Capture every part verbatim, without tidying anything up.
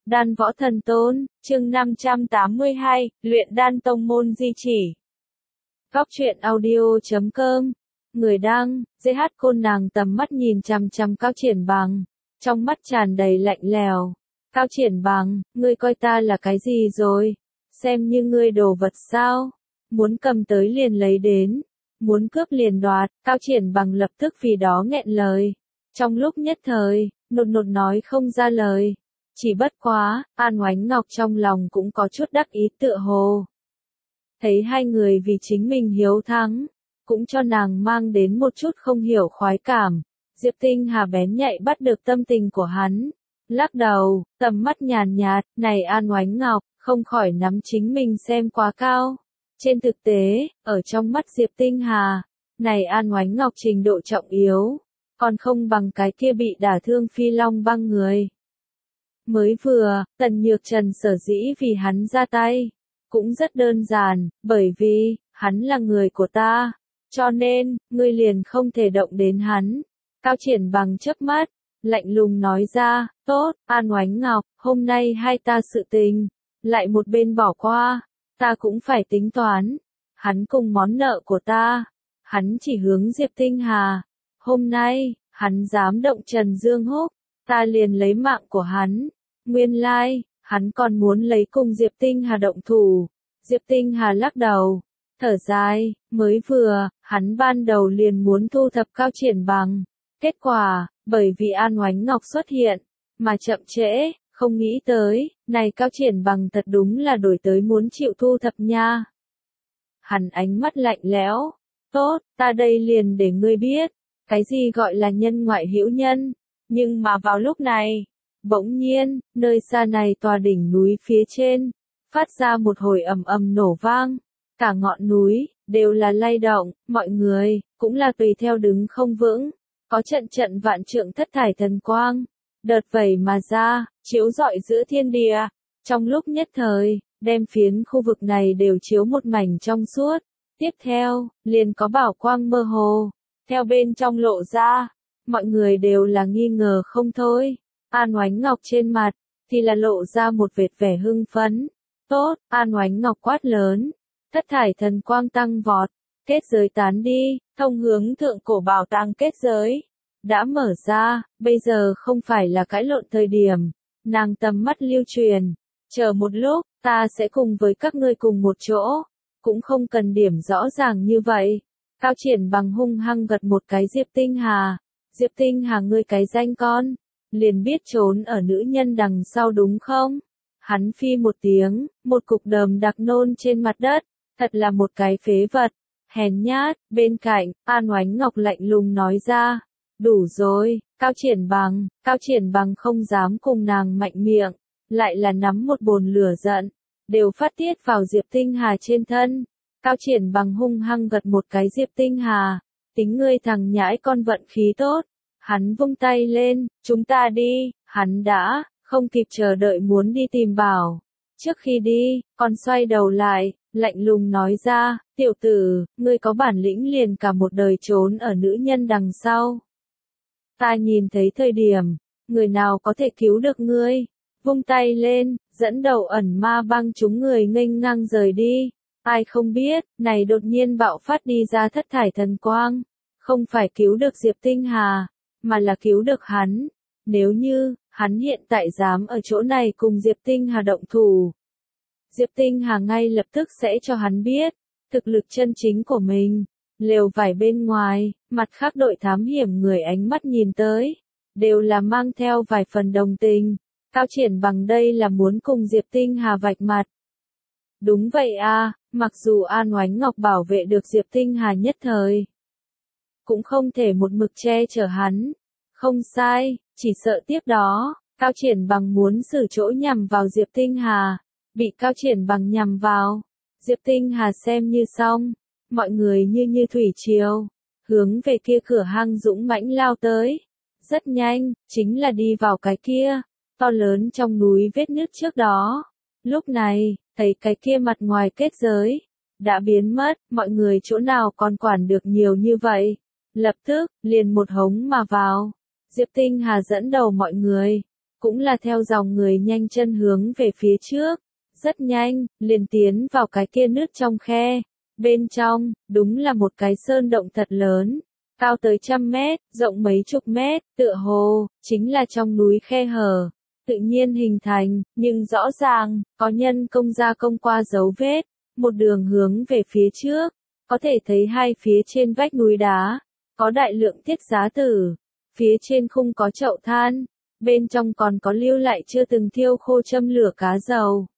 Đan võ thần tôn, chương năm trăm tám mươi hai, luyện đan tông môn di chỉ. Góc truyện audio chấm com. Người đăng, dê hát Côn nàng tầm mắt nhìn chằm chằm Cao Triển Bằng, trong mắt tràn đầy lạnh lèo. Cao Triển Bằng, ngươi coi ta là cái gì rồi? Xem như ngươi đồ vật sao? Muốn cầm tới liền lấy đến, muốn cướp liền đoạt. Cao Triển Bằng lập tức vì đó nghẹn lời. Trong lúc nhất thời, nột nột nói không ra lời. Chỉ bất quá, An Oánh Ngọc trong lòng cũng có chút đắc ý tựa hồ. Thấy hai người vì chính mình hiếu thắng, cũng cho nàng mang đến một chút không hiểu khoái cảm. Diệp Tinh Hà bén nhạy bắt được tâm tình của hắn. Lắc đầu, tầm mắt nhàn nhạt, này An Oánh Ngọc, không khỏi nắm chính mình xem quá cao. Trên thực tế, ở trong mắt Diệp Tinh Hà, này An Oánh Ngọc trình độ trọng yếu, còn không bằng cái kia bị đả thương Phi Long băng người. Mới vừa, Tần Nhược Trần sở dĩ vì hắn ra tay, cũng rất đơn giản, bởi vì, hắn là người của ta, cho nên, ngươi liền không thể động đến hắn. Cao Triển Bằng chớp mắt, lạnh lùng nói ra, tốt, An Oánh Ngọc, hôm nay hai ta sự tình, lại một bên bỏ qua, ta cũng phải tính toán, hắn cùng món nợ của ta, hắn chỉ hướng Diệp Tinh Hà, hôm nay, hắn dám động Trần Dương Húc, ta liền lấy mạng của hắn. Nguyên lai, like, hắn còn muốn lấy cùng Diệp Tinh Hà động thủ. Diệp Tinh Hà lắc đầu, thở dài, mới vừa, hắn ban đầu liền muốn thu thập Cao Triển Bằng. Kết quả, bởi vì An Oánh Ngọc xuất hiện, mà chậm trễ, không nghĩ tới, này Cao Triển Bằng thật đúng là đổi tới muốn chịu thu thập nha. Hắn ánh mắt lạnh lẽo, tốt, ta đây liền để ngươi biết, cái gì gọi là nhân ngoại hữu nhân, nhưng mà vào lúc này, bỗng nhiên, nơi xa này tòa đỉnh núi phía trên, phát ra một hồi ầm ầm nổ vang, cả ngọn núi, đều là lay động, mọi người, cũng là tùy theo đứng không vững, có trận trận vạn trượng thất thải thần quang, đợt vẩy mà ra, chiếu rọi giữa thiên địa, trong lúc nhất thời, đem phiến khu vực này đều chiếu một mảnh trong suốt, tiếp theo, liền có bảo quang mơ hồ, theo bên trong lộ ra, mọi người đều là nghi ngờ không thôi. An Oánh Ngọc trên mặt, thì là lộ ra một vệt vẻ hưng phấn. Tốt, An Oánh Ngọc quát lớn. Thất thải thần quang tăng vọt. Kết giới tán đi, thông hướng thượng cổ bảo tàng kết giới. Đã mở ra, bây giờ không phải là cãi lộn thời điểm. Nàng tầm mắt lưu truyền. Chờ một lúc, ta sẽ cùng với các ngươi cùng một chỗ. Cũng không cần điểm rõ ràng như vậy. Cao Triển Bằng hung hăng gật một cái Diệp Tinh Hà. Diệp Tinh Hà ngươi cái danh con. Liền biết trốn ở nữ nhân đằng sau đúng không? Hắn phi một tiếng, một cục đờm đặc nôn trên mặt đất, thật là một cái phế vật, hèn nhát. Bên cạnh, An Oánh Ngọc lạnh lùng nói ra, đủ rồi, Cao Triển Bằng, Cao Triển Bằng không dám cùng nàng mạnh miệng, lại là nắm một bồn lửa giận, đều phát tiết vào Diệp Tinh Hà trên thân. Cao Triển Bằng hung hăng gật một cái Diệp Tinh Hà, tính ngươi thằng nhãi con vận khí tốt. Hắn vung tay lên, chúng ta đi, hắn đã, không kịp chờ đợi muốn đi tìm bảo. Trước khi đi, còn xoay đầu lại, lạnh lùng nói ra, tiểu tử, ngươi có bản lĩnh liền cả một đời trốn ở nữ nhân đằng sau. Ta nhìn thấy thời điểm, người nào có thể cứu được ngươi, vung tay lên, dẫn đầu ẩn ma băng chúng người nghênh ngang rời đi. Ai không biết, này đột nhiên bạo phát đi ra thất thải thần quang, không phải cứu được Diệp Tinh Hà, mà là cứu được hắn. Nếu như, hắn hiện tại dám ở chỗ này cùng Diệp Tinh Hà động thủ, Diệp Tinh Hà ngay lập tức sẽ cho hắn biết, thực lực chân chính của mình. Lều vải bên ngoài, mặt khác đội thám hiểm người ánh mắt nhìn tới, đều là mang theo vài phần đồng tình. Cao Triển Bằng đây là muốn cùng Diệp Tinh Hà vạch mặt. Đúng vậy à, mặc dù An Oánh Ngọc bảo vệ được Diệp Tinh Hà nhất thời, cũng không thể một mực che chở hắn. Không sai, chỉ sợ tiếp đó, Cao Triển Bằng muốn xử chỗ nhằm vào Diệp Tinh Hà, bị Cao Triển Bằng nhằm vào. Diệp Tinh Hà xem như xong, mọi người như như thủy triều, hướng về kia cửa hang dũng mãnh lao tới. Rất nhanh, chính là đi vào cái kia, to lớn trong núi vết nứt trước đó. Lúc này, thấy cái kia mặt ngoài kết giới, đã biến mất, mọi người chỗ nào còn quản được nhiều như vậy. Lập tức, liền một hống mà vào. Diệp Tinh Hà dẫn đầu mọi người, cũng là theo dòng người nhanh chân hướng về phía trước. Rất nhanh, liền tiến vào cái kia nứt trong khe. Bên trong, đúng là một cái sơn động thật lớn, cao tới trăm mét, rộng mấy chục mét, tựa hồ, chính là trong núi khe hở, tự nhiên hình thành, nhưng rõ ràng, có nhân công gia công qua dấu vết, một đường hướng về phía trước, có thể thấy hai phía trên vách núi đá, có đại lượng thiết giá tử, phía trên khung có chậu than, bên trong còn có lưu lại chưa từng thiêu khô châm lửa cá dầu.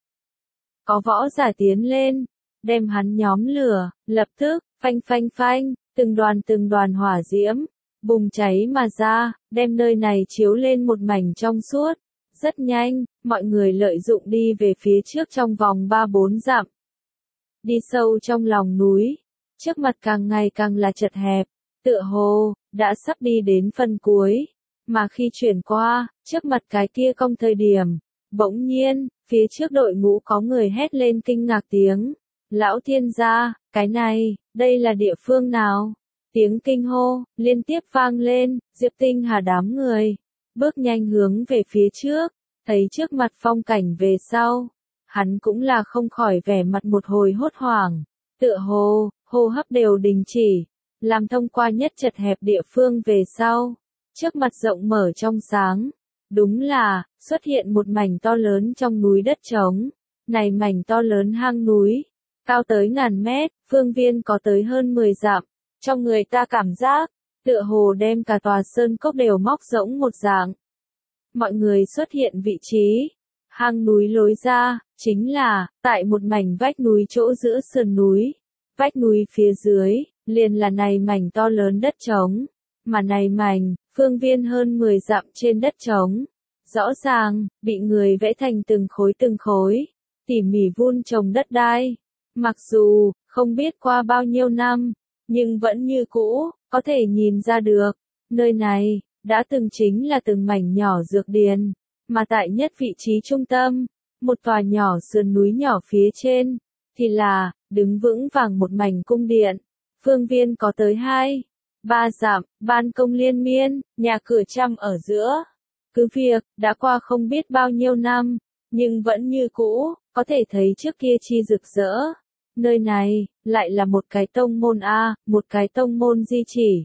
Có võ giả tiến lên, đem hắn nhóm lửa, lập tức, phanh phanh phanh, từng đoàn từng đoàn hỏa diễm, bùng cháy mà ra, đem nơi này chiếu lên một mảnh trong suốt. Rất nhanh, mọi người lợi dụng đi về phía trước trong vòng ba bốn dặm. Đi sâu trong lòng núi, trước mặt càng ngày càng là chật hẹp, tựa hồ, đã sắp đi đến phần cuối, mà khi chuyển qua, trước mặt cái kia không thời điểm, bỗng nhiên, phía trước đội ngũ có người hét lên kinh ngạc tiếng. Lão thiên gia, cái này, đây là địa phương nào? Tiếng kinh hô, liên tiếp vang lên, Diệp Tinh Hà đám người, bước nhanh hướng về phía trước, thấy trước mặt phong cảnh về sau. Hắn cũng là không khỏi vẻ mặt một hồi hốt hoảng, tựa hồ, hô hấp đều đình chỉ, làm thông qua nhất chật hẹp địa phương về sau. Trước mặt rộng mở trong sáng, đúng là, xuất hiện một mảnh to lớn trong núi đất trống, này mảnh to lớn hang núi. Cao tới ngàn mét, phương viên có tới hơn mười dặm, trong người ta cảm giác, tựa hồ đem cả tòa sơn cốc đều móc rỗng một dạng. Mọi người xuất hiện vị trí, hang núi lối ra, chính là, tại một mảnh vách núi chỗ giữa sườn núi. Vách núi phía dưới, liền là này mảnh to lớn đất trống, mà này mảnh, phương viên hơn mười dặm trên đất trống. Rõ ràng, bị người vẽ thành từng khối từng khối, tỉ mỉ vun trồng đất đai. Mặc dù, không biết qua bao nhiêu năm, nhưng vẫn như cũ, có thể nhìn ra được, nơi này, đã từng chính là từng mảnh nhỏ dược điền, mà tại nhất vị trí trung tâm, một tòa nhỏ sườn núi nhỏ phía trên, thì là, đứng vững vàng một mảnh cung điện, phương viên có tới hai, ba dặm, ban công liên miên, nhà cửa trăm ở giữa. Cứ việc, đã qua không biết bao nhiêu năm, nhưng vẫn như cũ, có thể thấy trước kia chi rực rỡ. Nơi này, lại là một cái tông môn A, một cái tông môn di chỉ.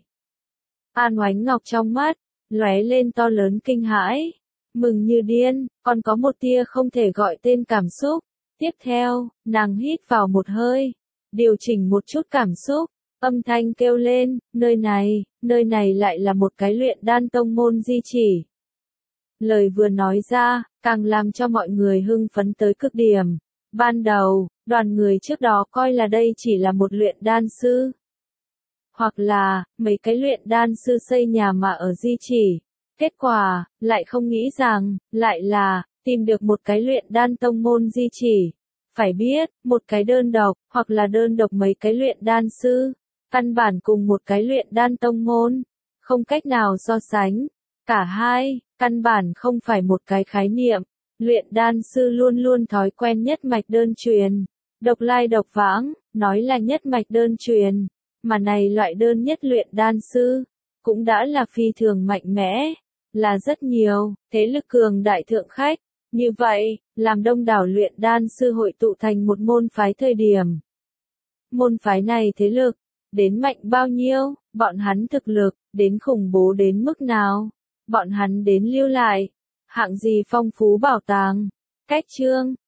An Oánh Ngọc trong mắt, lóe lên to lớn kinh hãi, mừng như điên, còn có một tia không thể gọi tên cảm xúc. Tiếp theo, nàng hít vào một hơi, điều chỉnh một chút cảm xúc, âm thanh kêu lên, nơi này, nơi này lại là một cái luyện đan tông môn di chỉ. Lời vừa nói ra, càng làm cho mọi người hưng phấn tới cực điểm. Ban đầu, đoàn người trước đó coi là đây chỉ là một luyện đan sư. Hoặc là, mấy cái luyện đan sư xây nhà mà ở di chỉ. Kết quả, lại không nghĩ rằng, lại là, tìm được một cái luyện đan tông môn di chỉ. Phải biết, một cái đơn độc, hoặc là đơn độc mấy cái luyện đan sư, căn bản cùng một cái luyện đan tông môn, không cách nào so sánh. Cả hai, căn bản không phải một cái khái niệm. Luyện đan sư luôn luôn thói quen nhất mạch đơn truyền, độc lai độc vãng, nói là nhất mạch đơn truyền, mà này loại đơn nhất luyện đan sư, cũng đã là phi thường mạnh mẽ, là rất nhiều, thế lực cường đại thượng khách, như vậy, làm đông đảo luyện đan sư hội tụ thành một môn phái thời điểm. Môn phái này thế lực, đến mạnh bao nhiêu, bọn hắn thực lực, đến khủng bố đến mức nào, bọn hắn đến lưu lại. Hạng gì phong phú bảo tàng. Cách chương